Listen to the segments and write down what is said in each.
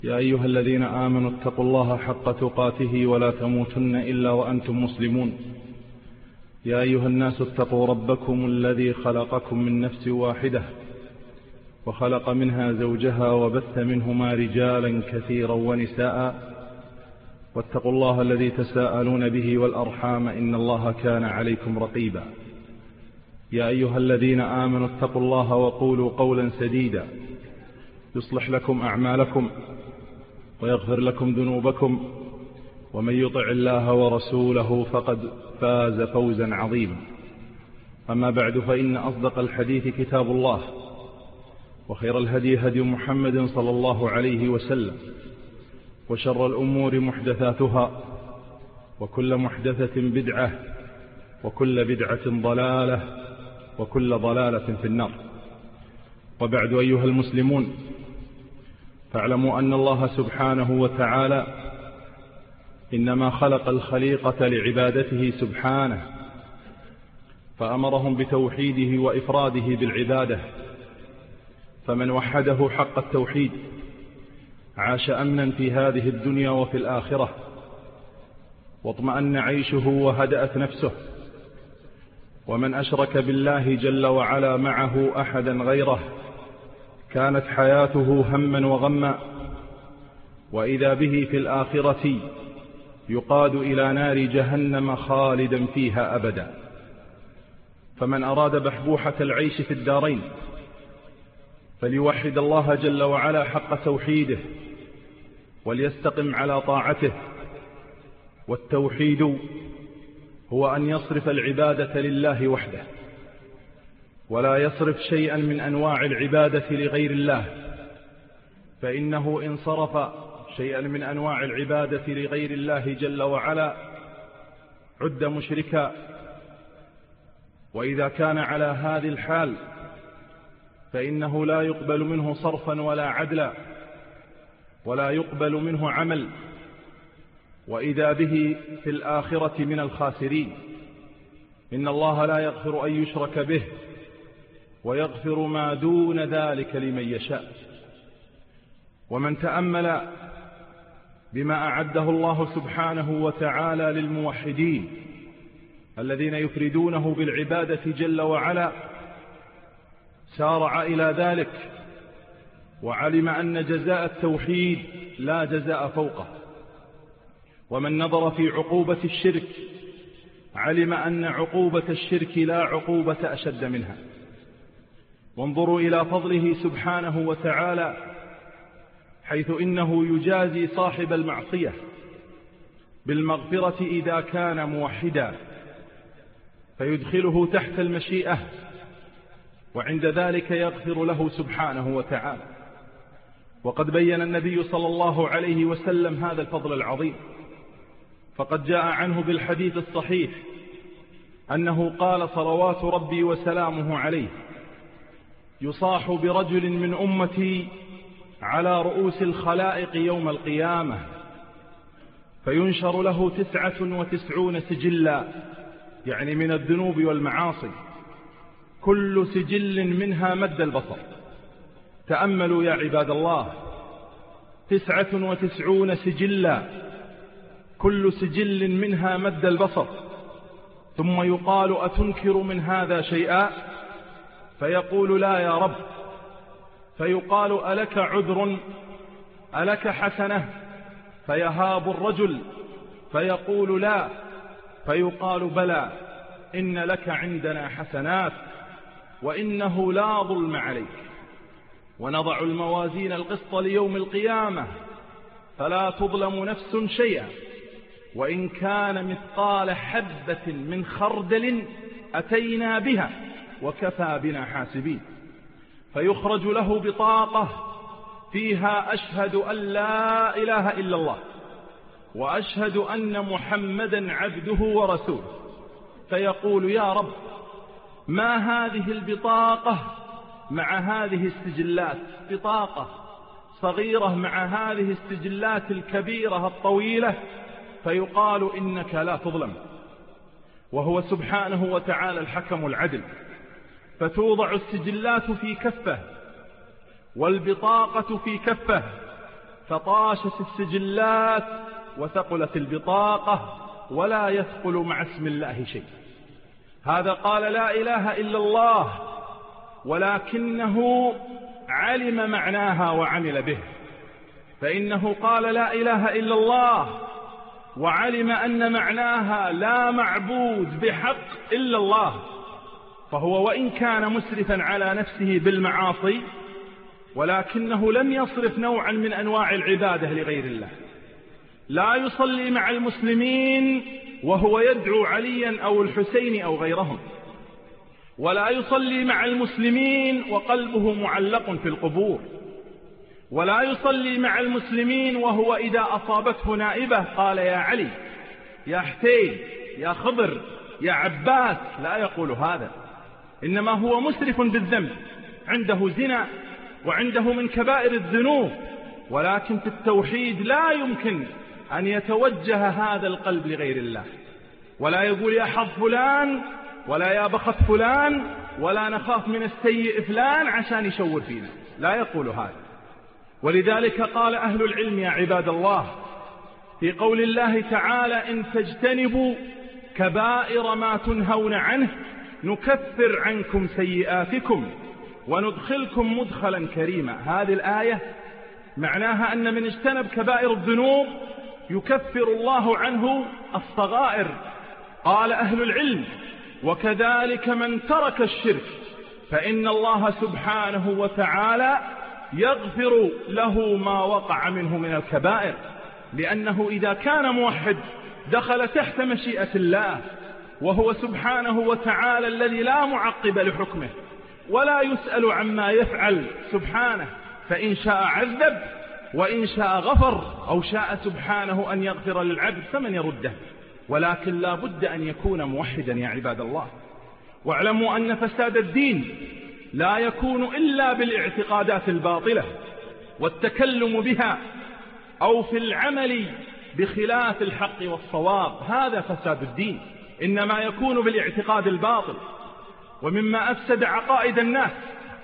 يا أيها الذين آمنوا اتقوا الله حق تقاته ولا تموتن إلا وأنتم مسلمون. يا أيها الناس اتقوا ربكم الذي خلقكم من نفس واحدة وخلق منها زوجها وبث منهما رجالا كثيرا ونساء، واتقوا الله الذي تساءلون به والأرحام إن الله كان عليكم رقيبا. يا أيها الذين آمنوا اتقوا الله وقولوا قولا سديدا يصلح لكم أعمالكم ويغفر لكم ذنوبكم، ومن يطع الله ورسوله فقد فاز فوزا عظيما. أما بعد، فإن أصدق الحديث كتاب الله، وخير الهدي هدي محمد صلى الله عليه وسلم، وشر الأمور محدثاتها، وكل محدثة بدعة، وكل بدعة ضلالة، وكل ضلالة في النار. وبعد، أيها المسلمون، فاعلموا أن الله سبحانه وتعالى إنما خلق الخليقة لعبادته سبحانه، فأمرهم بتوحيده وإفراده بالعبادة. فمن وحده حق التوحيد عاش أمنا في هذه الدنيا وفي الآخرة، واطمأن عيشه وهدأت نفسه. ومن أشرك بالله جل وعلا معه أحدا غيره كانت حياته هما وغما، وإذا به في الآخرة يقاد إلى نار جهنم خالدا فيها أبدا. فمن أراد بحبوحة العيش في الدارين فليوحد الله جل وعلا حق توحيده، وليستقم على طاعته. والتوحيد هو أن يصرف العبادة لله وحده، ولا يصرف شيئا من أنواع العبادة لغير الله، فإنه إن صرف شيئا من أنواع العبادة لغير الله جل وعلا عد مشركا. وإذا كان على هذه الحال فإنه لا يقبل منه صرفا ولا عدلا، ولا يقبل منه عمل، وإذا به في الآخرة من الخاسرين. إن الله لا يغفر أن يشرك به، ويغفر ما دون ذلك لمن يشاء. ومن تأمل بما أعده الله سبحانه وتعالى للموحدين الذين يفردونه بالعبادة جل وعلا سارع إلى ذلك، وعلم أن جزاء التوحيد لا جزاء فوقه. ومن نظر في عقوبة الشرك علم أن عقوبة الشرك لا عقوبة أشد منها. وانظروا إلى فضله سبحانه وتعالى، حيث إنه يجازي صاحب المعصية بالمغفرة إذا كان موحدا، فيدخله تحت المشيئة، وعند ذلك يغفر له سبحانه وتعالى. وقد بين النبي صلى الله عليه وسلم هذا الفضل العظيم، فقد جاء عنه بالحديث الصحيح أنه قال صلوات ربي وسلامه عليه: يصاح برجل من أمتي على رؤوس الخلائق يوم القيامة، فينشر له 99 سجلا، يعني من الذنوب والمعاصي، كل سجل منها مد البصر. تأملوا يا عباد الله، 99 سجلا، كل سجل منها مد البصر. ثم يقال: أتنكر من هذا شيئا؟ فيقول: لا يا رب. فيقال: ألك عذر؟ ألك حسنة؟ فيهاب الرجل فيقول: لا. فيقال: بلى، إن لك عندنا حسنات، وإنه لا ظلم عليك. ونضع الموازين القسط ليوم القيامة فلا تظلم نفس شيئا، وإن كان مثقال حبة من خردل أتينا بها وكفى بنا حاسبين. فيخرج له بطاقة فيها: أشهد أن لا إله إلا الله، وأشهد أن محمدا عبده ورسوله. فيقول: يا رب، ما هذه البطاقة مع هذه السجلات؟ بطاقة صغيرة مع هذه السجلات الكبيرة الطويلة. فيقال: إنك لا تظلم. وهو سبحانه وتعالى الحكم العدل. فتوضع السجلات في كفة والبطاقة في كفة، فطاشت السجلات وثقلت البطاقة ولا يثقل مع اسم الله شيء. هذا قال لا إله إلا الله ولكنه علم معناها وعمل به، فإنه قال لا إله إلا الله وعلم أن معناها لا معبود بحق إلا الله، فهو وإن كان مسرفا على نفسه بالمعاصي ولكنه لم يصرف نوعا من أنواع العبادة لغير الله. لا يصلي مع المسلمين وهو يدعو عليا أو الحسين أو غيرهم، ولا يصلي مع المسلمين وقلبه معلق في القبور، ولا يصلي مع المسلمين وهو إذا أصابته نائبة قال يا علي يا حسين يا خضر يا عباس، لا يقول هذا، إنما هو مسرف بالذنب، عنده زنا وعنده من كبائر الذنوب، ولكن في التوحيد لا يمكن أن يتوجه هذا القلب لغير الله، ولا يقول يا حظ فلان ولا يا بخت فلان ولا نخاف من السيء فلان عشان يشور فينا، لا يقول هذا. ولذلك قال أهل العلم يا عباد الله في قول الله تعالى إن تجتنبوا كبائر ما تنهون عنه نكفر عنكم سيئاتكم وندخلكم مدخلا كريما. هذه الآية معناها أن من اجتنب كبائر الذنوب يكفر الله عنه الصغائر. قال أهل العلم وكذلك من ترك الشرك فإن الله سبحانه وتعالى يغفر له ما وقع منه من الكبائر، لأنه إذا كان موحد دخل تحت مشيئة الله، وهو سبحانه وتعالى الذي لا معقب لحكمه ولا يسأل عما يفعل سبحانه، فإن شاء عذب وإن شاء غفر، أو شاء سبحانه أن يغفر للعبد فمن يرده، ولكن لا بد أن يكون موحدا يا عباد الله. واعلموا أن فساد الدين لا يكون إلا بالاعتقادات الباطلة والتكلم بها أو في العمل بخلاف الحق والصواب، هذا فساد الدين، إنما يكون بالاعتقاد الباطل. ومما أفسد عقائد الناس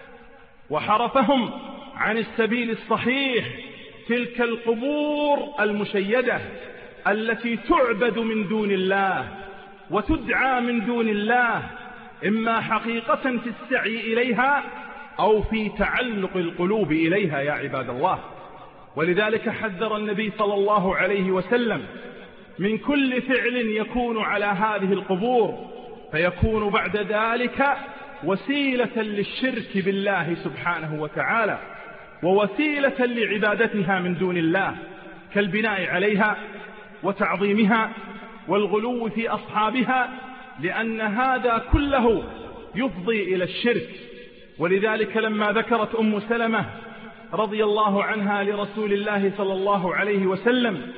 وحرفهم عن السبيل الصحيح تلك القبور المشيدة التي تعبد من دون الله وتدعى من دون الله، إما حقيقة في السعي إليها أو في تعلق القلوب إليها يا عباد الله. ولذلك حذر النبي صلى الله عليه وسلم من كل فعل يكون على هذه القبور، فيكون بعد ذلك وسيلة للشرك بالله سبحانه وتعالى ووسيلة لعبادتها من دون الله، كالبناء عليها وتعظيمها والغلو في أصحابها، لأن هذا كله يفضي إلى الشرك. ولذلك لما ذكرت أم سلمة رضي الله عنها لرسول الله صلى الله عليه وسلم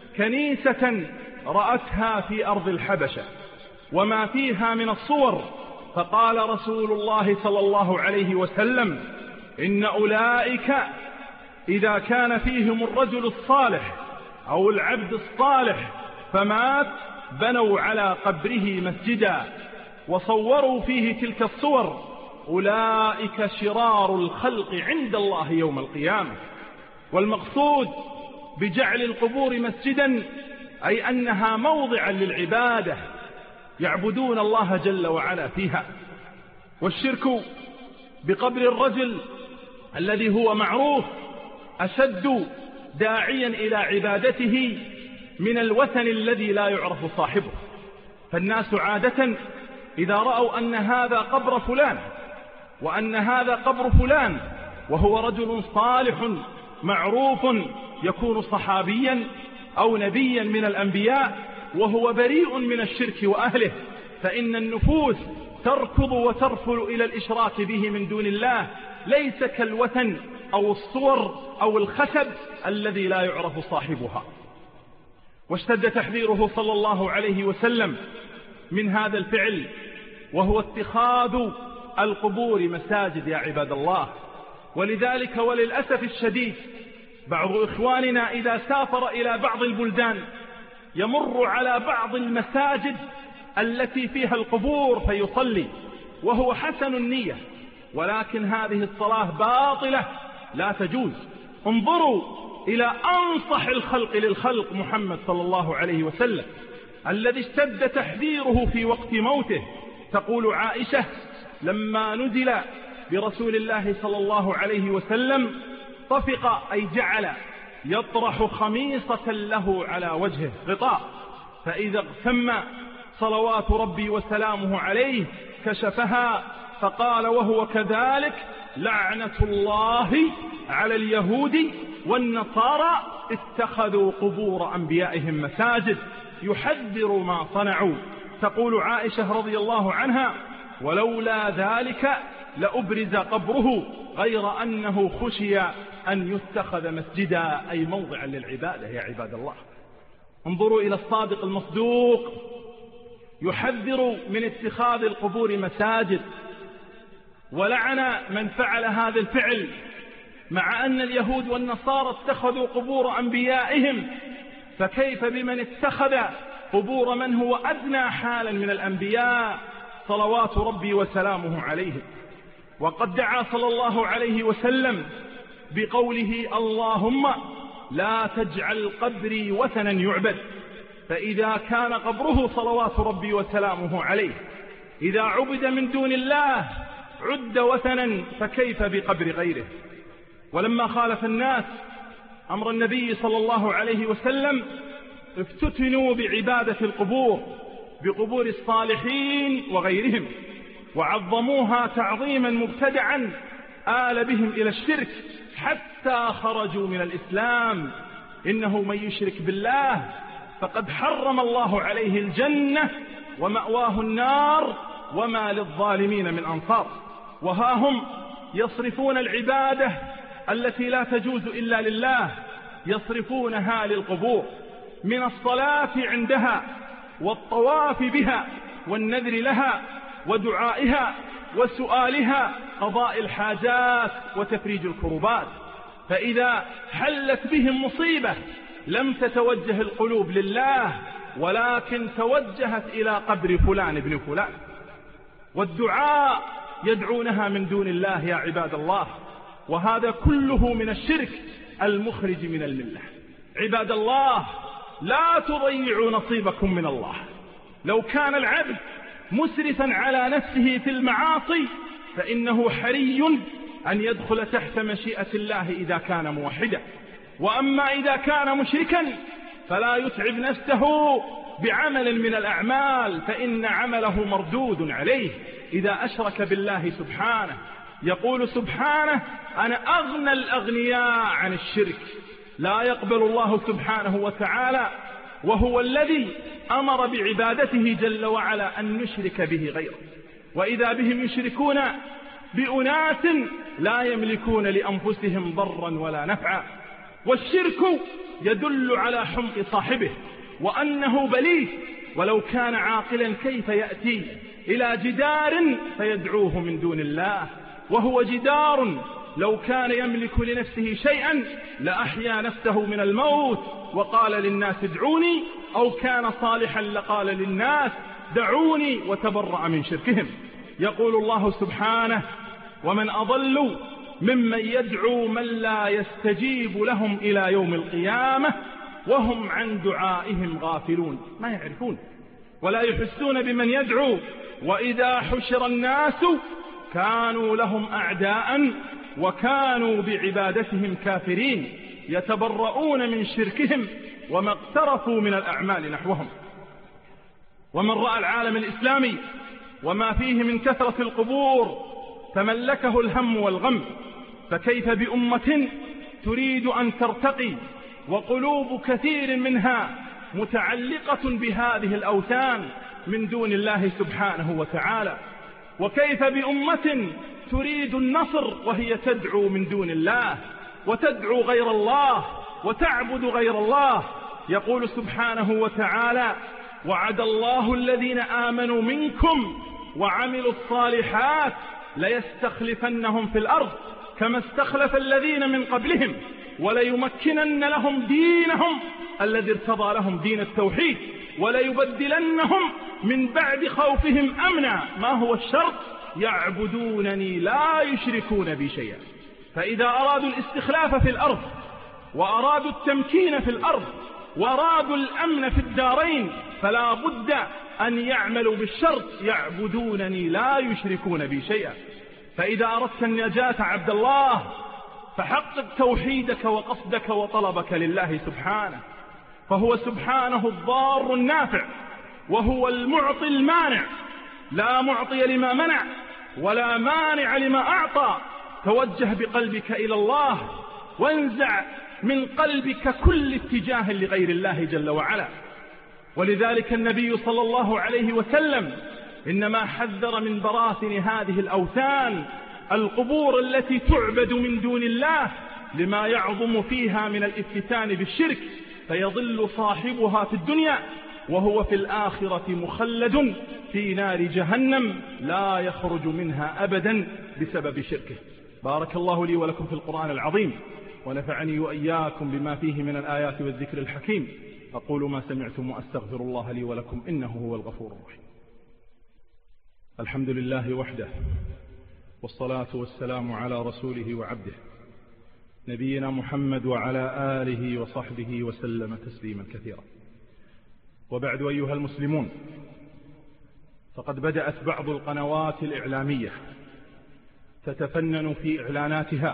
كنيسة رأتها في أرض الحبشة وما فيها من الصور، فقال رسول الله صلى الله عليه وسلم إن أولئك إذا كان فيهم الرجل الصالح أو العبد الصالح فمات بنوا على قبره مسجدا وصوروا فيه تلك الصور، أولئك شرار الخلق عند الله يوم القيامة. والمقصود بجعل القبور مسجدا أي أنها موضعا للعبادة يعبدون الله جل وعلا فيها. والشرك بقبر الرجل الذي هو معروف أشد داعيا إلى عبادته من الوثن الذي لا يعرف صاحبه. فالناس عادة إذا رأوا أن هذا قبر فلان وأن هذا قبر فلان وهو رجل صالح معروف يكون صحابيا أو نبيا من الأنبياء وهو بريء من الشرك وأهله، فإن النفوس تركض وترفل إلى الإشراك به من دون الله، ليس كالوثن أو الصور أو الخشب الذي لا يعرف صاحبها. واشتد تحذيره صلى الله عليه وسلم من هذا الفعل، وهو اتخاذ القبور مساجد يا عباد الله. ولذلك وللأسف الشديد بعض إخواننا إذا سافر إلى بعض البلدان يمر على بعض المساجد التي فيها القبور فيصلي وهو حسن النية، ولكن هذه الصلاة باطلة لا تجوز. انظروا إلى أنصح الخلق للخلق محمد صلى الله عليه وسلم الذي اشتد تحذيره في وقت موته. تقول عائشة: لما نزل برسول الله صلى الله عليه وسلم طفق، أي جعل يطرح خميصة له على وجهه غطاء، فإذا اغتم صلوات ربي وسلامه عليه كشفها فقال وهو كذلك: لعنة الله على اليهود والنصارى اتخذوا قبور أنبيائهم مساجد، يحذر ما صنعوا. تقول عائشة رضي الله عنها: ولولا ذلك لأبرز قبره غير أنه خشي أن يتخذ مسجدا، أي موضعا للعبادة. يا عباد الله، انظروا إلى الصادق المصدوق يحذر من اتخاذ القبور مساجد، ولعن من فعل هذا الفعل، مع أن اليهود والنصارى اتخذوا قبور أنبيائهم، فكيف بمن اتخذ قبور من هو أدنى حالا من الأنبياء صلوات ربي وسلامه عليه. وقد دعا صلى الله عليه وسلم بقوله: اللهم لا تجعل قبري وثنا يعبد. فإذا كان قبره صلوات ربي وسلامه عليه إذا عبد من دون الله عد وثنا، فكيف بقبر غيره؟ ولما خالف الناس أمر النبي صلى الله عليه وسلم افتتنوا بعبادة القبور، بقبور الصالحين وغيرهم، وعظموها تعظيما مبتدعا آل بهم إلى الشرك حتى خرجوا من الإسلام. إنه من يشرك بالله فقد حرم الله عليه الجنة ومأواه النار وما للظالمين من أنصار. وها هم يصرفون العبادة التي لا تجوز إلا لله، يصرفونها للقبور، من الصلاة عندها والطواف بها والنذر لها ودعائها وسؤالها، قضاء الحاجات وتفريج الكربات. فإذا حلت بهم مصيبة لم تتوجه القلوب لله، ولكن توجهت إلى قبر فلان ابن فلان، والدعاء يدعونها من دون الله. يا عباد الله، وهذا كله من الشرك المخرج من الملة. عباد الله، لا تضيعوا نصيبكم من الله. لو كان العبد مسرفا على نفسه في المعاصي فإنه حري أن يدخل تحت مشيئة الله إذا كان موحدا، وأما إذا كان مشركا فلا يتعب نفسه بعمل من الأعمال، فإن عمله مردود عليه إذا أشرك بالله سبحانه. يقول سبحانه: أنا أغنى الأغنياء عن الشرك. لا يقبل الله سبحانه وتعالى، وهو الذي أمر بعبادته جل وعلا أن نشرك به غيره. وإذا بهم يشركون بأناس لا يملكون لأنفسهم ضرا ولا نفعا. والشرك يدل على حمق صاحبه وأنه بليد، ولو كان عاقلا كيف يأتي إلى جدار فيدعوه من دون الله، وهو جدار لو كان يملك لنفسه شيئا لأحيا نفسه من الموت وقال للناس ادعوني، أو كان صالحا لقال للناس دعوني، وتبرأ من شركهم. يقول الله سبحانه: ومن أضل ممن يدعو من لا يستجيب لهم إلى يوم القيامة وهم عن دعائهم غافلون. ما يعرفون ولا يحسون بمن يدعو. وإذا حشر الناس كانوا لهم أعداء وكانوا بعبادتهم كافرين، يتبرؤون من شركهم وما اقترفوا من الأعمال نحوهم. ومن رأى العالم الإسلامي وما فيه من كثرة القبور تملكه الهم والغم، فكيف بأمة تريد أن ترتقي وقلوب كثير منها متعلقة بهذه الأوثان من دون الله سبحانه وتعالى؟ وكيف بأمة تريد النصر وهي تدعو من دون الله وتدعو غير الله وتعبد غير الله؟ يقول سبحانه وتعالى: وعد الله الذين آمنوا منكم وعملوا الصالحات ليستخلفنهم في الأرض كما استخلف الذين من قبلهم وليمكنن لهم دينهم الذي ارتضى لهم دين التوحيد وليبدلنهم من بعد خوفهم أمنا. ما هو الشرط؟ يعبدونني لا يشركون بي شيئا. فإذا أرادوا الاستخلاف في الأرض وأرادوا التمكين في الأرض وأرادوا الأمن في الدارين، فلا بد أن يعملوا بالشرط: يعبدونني لا يشركون بي شيئا. فإذا أردت النجاة عبد الله فحقق توحيدك وقصدك وطلبك لله سبحانه، فهو سبحانه الضار النافع، وهو المعطي المانع، لا معطي لما منع ولا مانع لما أعطى. توجه بقلبك إلى الله، وانزع من قلبك كل اتجاه لغير الله جل وعلا. ولذلك النبي صلى الله عليه وسلم إنما حذر من براثن هذه الأوثان، القبور التي تعبد من دون الله، لما يعظم فيها من الافتتان بالشرك، فيضل صاحبها في الدنيا وهو في الآخرة مخلد في نار جهنم لا يخرج منها أبدا بسبب شركه. بارك الله لي ولكم في القرآن العظيم، ونفعني وإياكم بما فيه من الآيات والذكر الحكيم. أقول ما سمعتم وأستغفر الله لي ولكم إنه هو الغفور الرحيم. الحمد لله وحده، والصلاة والسلام على رسوله وعبده نبينا محمد وعلى آله وصحبه وسلم تسليما كثيرا. وبعد، أيها المسلمون، فقد بدأت بعض القنوات الإعلامية تتفنن في إعلاناتها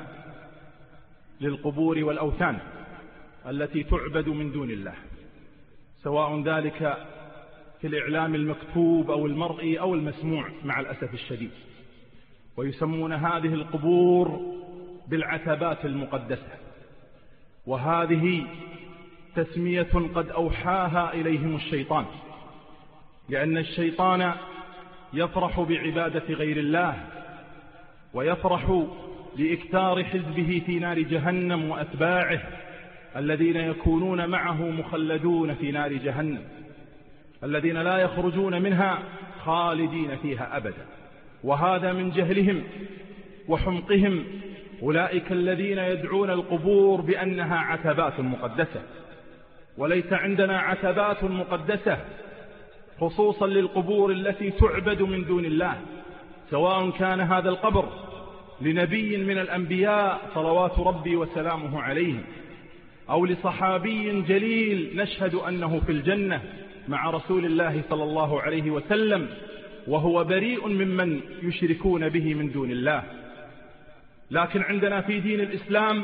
للقبور والأوثان التي تعبد من دون الله، سواء ذلك في الإعلام المكتوب أو المرئي أو المسموع مع الأسف الشديد. ويسمون هذه القبور بالعتبات المقدسة، وهذه تسمية قد أوحاها إليهم الشيطان، لأن الشيطان يفرح بعبادة غير الله، ويفرح لإكثار حزبه في نار جهنم وأتباعه الذين يكونون معه مخلدون في نار جهنم، الذين لا يخرجون منها خالدين فيها أبدا. وهذا من جهلهم وحمقهم، أولئك الذين يدعون القبور بأنها عتبات مقدسة. وليس عندنا عتبات مقدسة خصوصا للقبور التي تعبد من دون الله، سواء كان هذا القبر لنبي من الأنبياء صلوات ربي وسلامه عليهم، أو لصحابي جليل نشهد أنه في الجنة مع رسول الله صلى الله عليه وسلم، وهو بريء ممن يشركون به من دون الله. لكن عندنا في دين الإسلام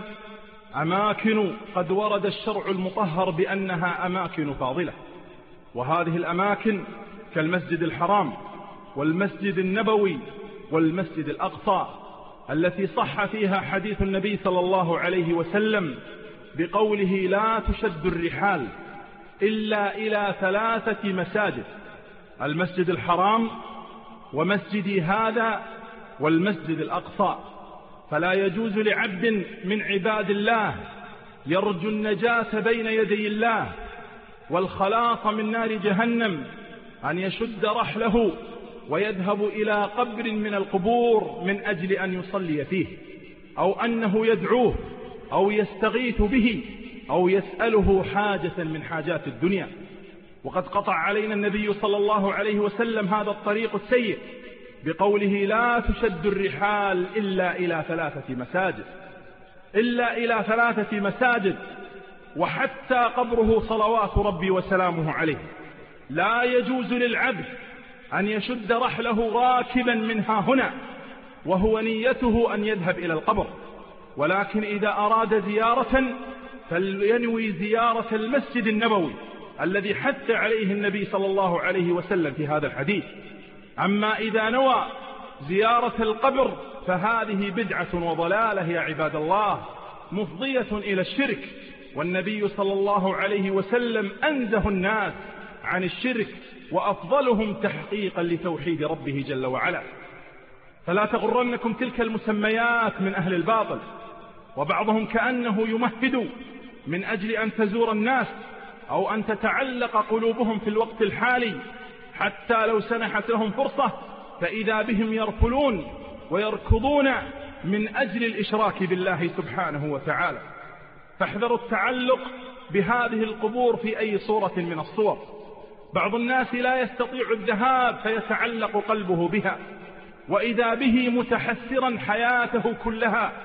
أماكن قد ورد الشرع المطهر بأنها أماكن فاضلة، وهذه الأماكن كالمسجد الحرام والمسجد النبوي والمسجد الأقصى، التي صح فيها حديث النبي صلى الله عليه وسلم بقوله: لا تشد الرحال إلا إلى 3 مساجد: المسجد الحرام ومسجدي هذا والمسجد الأقصى. فلا يجوز لعبد من عباد الله يرجو النجاة بين يدي الله والخلاص من نار جهنم أن يشد رحله ويذهب إلى قبر من القبور من أجل أن يصلي فيه، أو أنه يدعوه أو يستغيث به أو يسأله حاجة من حاجات الدنيا. وقد قطع علينا النبي صلى الله عليه وسلم هذا الطريق السيء بقوله: لا تشد الرحال إلا إلى 3 مساجد، إلا إلى 3 مساجد. وحتى قبره صلوات ربي وسلامه عليه لا يجوز للعبد أن يشد رحله راكبا منها هنا وهو نيته أن يذهب إلى القبر، ولكن إذا أراد زيارة فلينوي زيارة المسجد النبوي الذي حث عليه النبي صلى الله عليه وسلم في هذا الحديث. أما إذا نوى زيارة القبر فهذه بدعة وضلالة يا عباد الله، مفضية إلى الشرك، والنبي صلى الله عليه وسلم أنزه الناس عن الشرك وأفضلهم تحقيقا لتوحيد ربه جل وعلا. فلا تغرنكم تلك المسميات من أهل الباطل، وبعضهم كأنه يمهد من أجل أن تزور الناس أو أن تتعلق قلوبهم في الوقت الحالي، حتى لو سنحت لهم فرصة فإذا بهم يرفلون ويركضون من أجل الإشراك بالله سبحانه وتعالى. فاحذروا التعلق بهذه القبور في أي صورة من الصور. بعض الناس لا يستطيع الذهاب فيتعلق قلبه بها، وإذا به متحسرا حياته كلها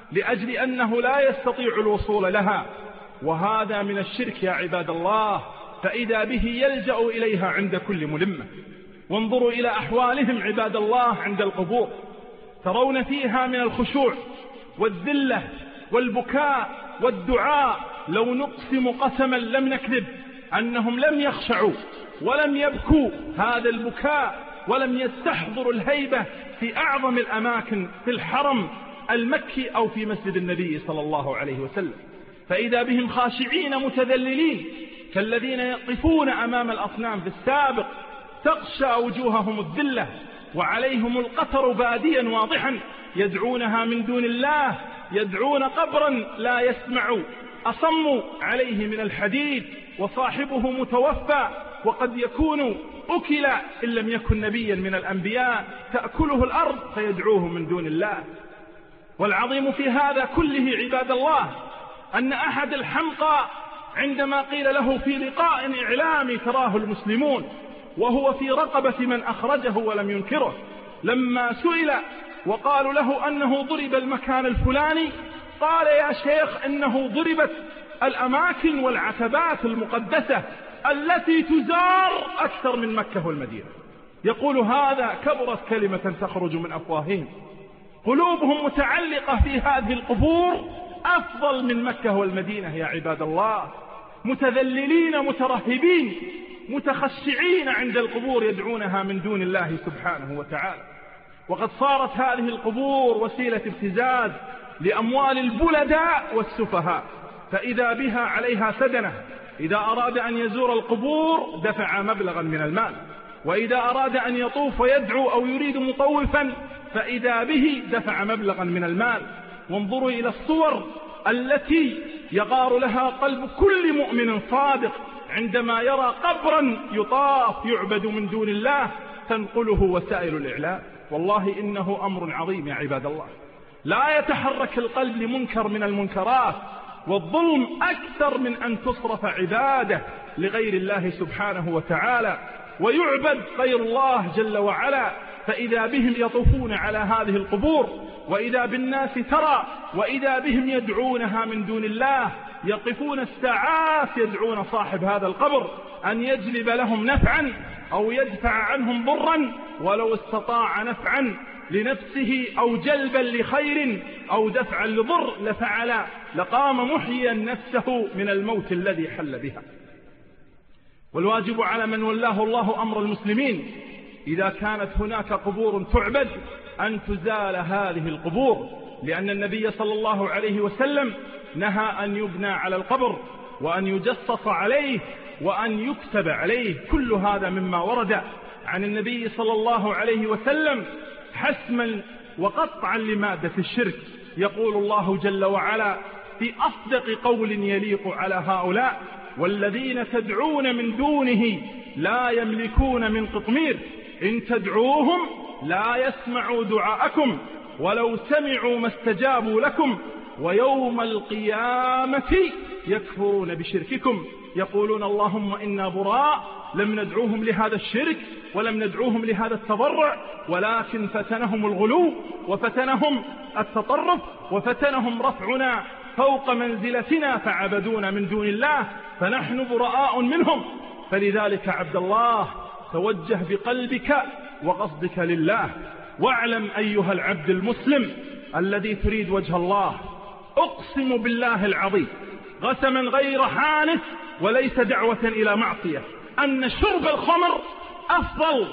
لأجل أنه لا يستطيع الوصول لها، وهذا من الشرك يا عباد الله، فإذا به يلجأ إليها عند كل ملمة. وانظروا إلى أحوالهم عباد الله عند القبور، ترون فيها من الخشوع والذلة والبكاء والدعاء، لو نقسم قسما لم نكذب أنهم لم يخشعوا ولم يبكوا هذا البكاء ولم يستحضروا الهيبة في أعظم الأماكن في الحرم المكي أو في مسجد النبي صلى الله عليه وسلم. فإذا بهم خاشعين متذللين كالذين يقفون أمام الأصنام في السابق، تغشى وجوههم الذلة وعليهم القتر باديا واضحا، يدعونها من دون الله، يدعون قبرا لا يسمع، أصم عليه من الحديد، وصاحبه متوفى، وقد يكون أكل إن لم يكن نبيا من الأنبياء، تأكله الأرض فيدعوه من دون الله. والعظيم في هذا كله عباد الله أن أحد الحمقى عندما قيل له في لقاء إعلامي تراه المسلمون وهو في رقبة من أخرجه ولم ينكره، لما سئل وقالوا له أنه ضرب المكان الفلاني، قال يا شيخ إنه ضربت الأماكن والعتبات المقدسة التي تزار أكثر من مكة والمدينة. يقول هذا كبرت كلمة تخرج من أفواههم، قلوبهم متعلقة في هذه القبور أفضل من مكة والمدينة يا عباد الله، متذللين مترهبين متخشعين عند القبور يدعونها من دون الله سبحانه وتعالى. وقد صارت هذه القبور وسيلة ابتزاز لأموال البلداء والسفهاء، فإذا بها عليها سدنة، إذا أراد أن يزور القبور دفع مبلغا من المال، وإذا أراد أن يطوف ويدعو أو يريد مطوفا فإذا به دفع مبلغا من المال. وانظروا إلى الصور التي يغار لها قلب كل مؤمن صادق عندما يرى قبرا يطاف يعبد من دون الله تنقله وسائل الإعلام. والله إنه أمر عظيم يا عباد الله، لا يتحرك القلب لمنكر من المنكرات، والظلم أكثر من أن تصرف عبادة لغير الله سبحانه وتعالى ويعبد غير الله جل وعلا. فإذا بهم يطوفون على هذه القبور، وإذا بالناس ترى، وإذا بهم يدعونها من دون الله، يقفون الساعات يدعون صاحب هذا القبر أن يجلب لهم نفعا أو يدفع عنهم ضرا، ولو استطاع نفعا لنفسه أو جلبا لخير أو دفعا لضر لفعل، لقام محيا نفسه من الموت الذي حل بها. والواجب على من ولاه الله أمر المسلمين إذا كانت هناك قبور تعبد أن تزال هذه القبور، لأن النبي صلى الله عليه وسلم نهى أن يبنى على القبر وأن يجصص عليه وأن يكتب عليه. كل هذا مما ورد عن النبي صلى الله عليه وسلم حسما وقطعا لمادة الشرك. يقول الله جل وعلا في أصدق قول يليق على هؤلاء: والذين تدعون من دونه لا يملكون من قطمير إن تدعوهم لا يسمعوا دعاءكم ولو سمعوا ما استجابوا لكم ويوم القيامة يكفرون بشرككم يقولون اللهم إنا براء لم ندعوهم لهذا الشرك ولم ندعوهم لهذا التضرع، ولكن فتنهم الغلو وفتنهم التطرف وفتنهم رفعنا فوق منزلتنا فعبدونا من دون الله فنحن براء منهم. فلذلك عبد الله توجه بقلبك وقصدك لله، واعلم أيها العبد المسلم الذي تريد وجه الله، أقسم بالله العظيم قسما غير حانث وليس دعوة إلى معصية، أن شرب الخمر أفضل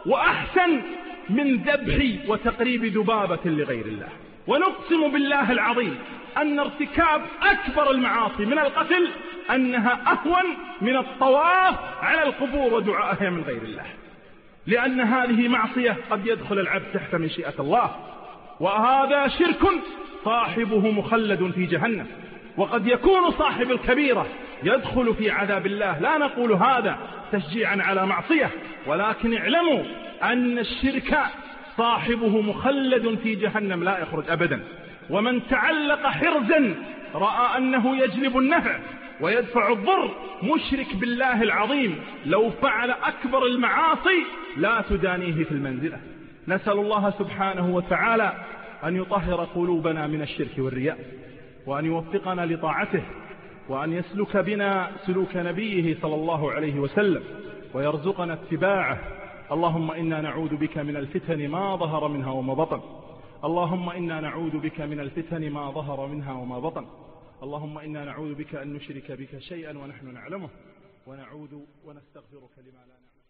وأحسن من ذبح وتقريب ذبابة لغير الله. ونقسم بالله العظيم أن ارتكاب أكبر المعاصي من القتل أنها أهون من الطواف على القبور ودعائها من غير الله، لأن هذه معصية قد يدخل العبد تحت مشيئة الله، وهذا شرك صاحبه مخلد في جهنم، وقد يكون صاحب الكبيرة يدخل في عذاب الله. لا نقول هذا تشجيعا على معصية، ولكن اعلموا أن الشرك صاحبه مخلد في جهنم لا يخرج أبدا. ومن تعلق حرزا رأى أنه يجلب النفع ويدفع الضر مشرك بالله العظيم، لو فعل أكبر المعاصي لا تدانيه في المنزلة. نسأل الله سبحانه وتعالى أن يطهر قلوبنا من الشرك والرياء، وأن يوفقنا لطاعته، وأن يسلك بنا سلوك نبيه صلى الله عليه وسلم، ويرزقنا اتباعه. اللهم إنا نعوذ بك من الفتن ما ظهر منها وما بطن. اللهم إنا نعوذ بك من الفتن ما ظهر منها وما بطن. اللهم إنا نعوذ بك أن نشرك بك شيئا ونحن نعلمه، ونستغفرك لما لا نعلم.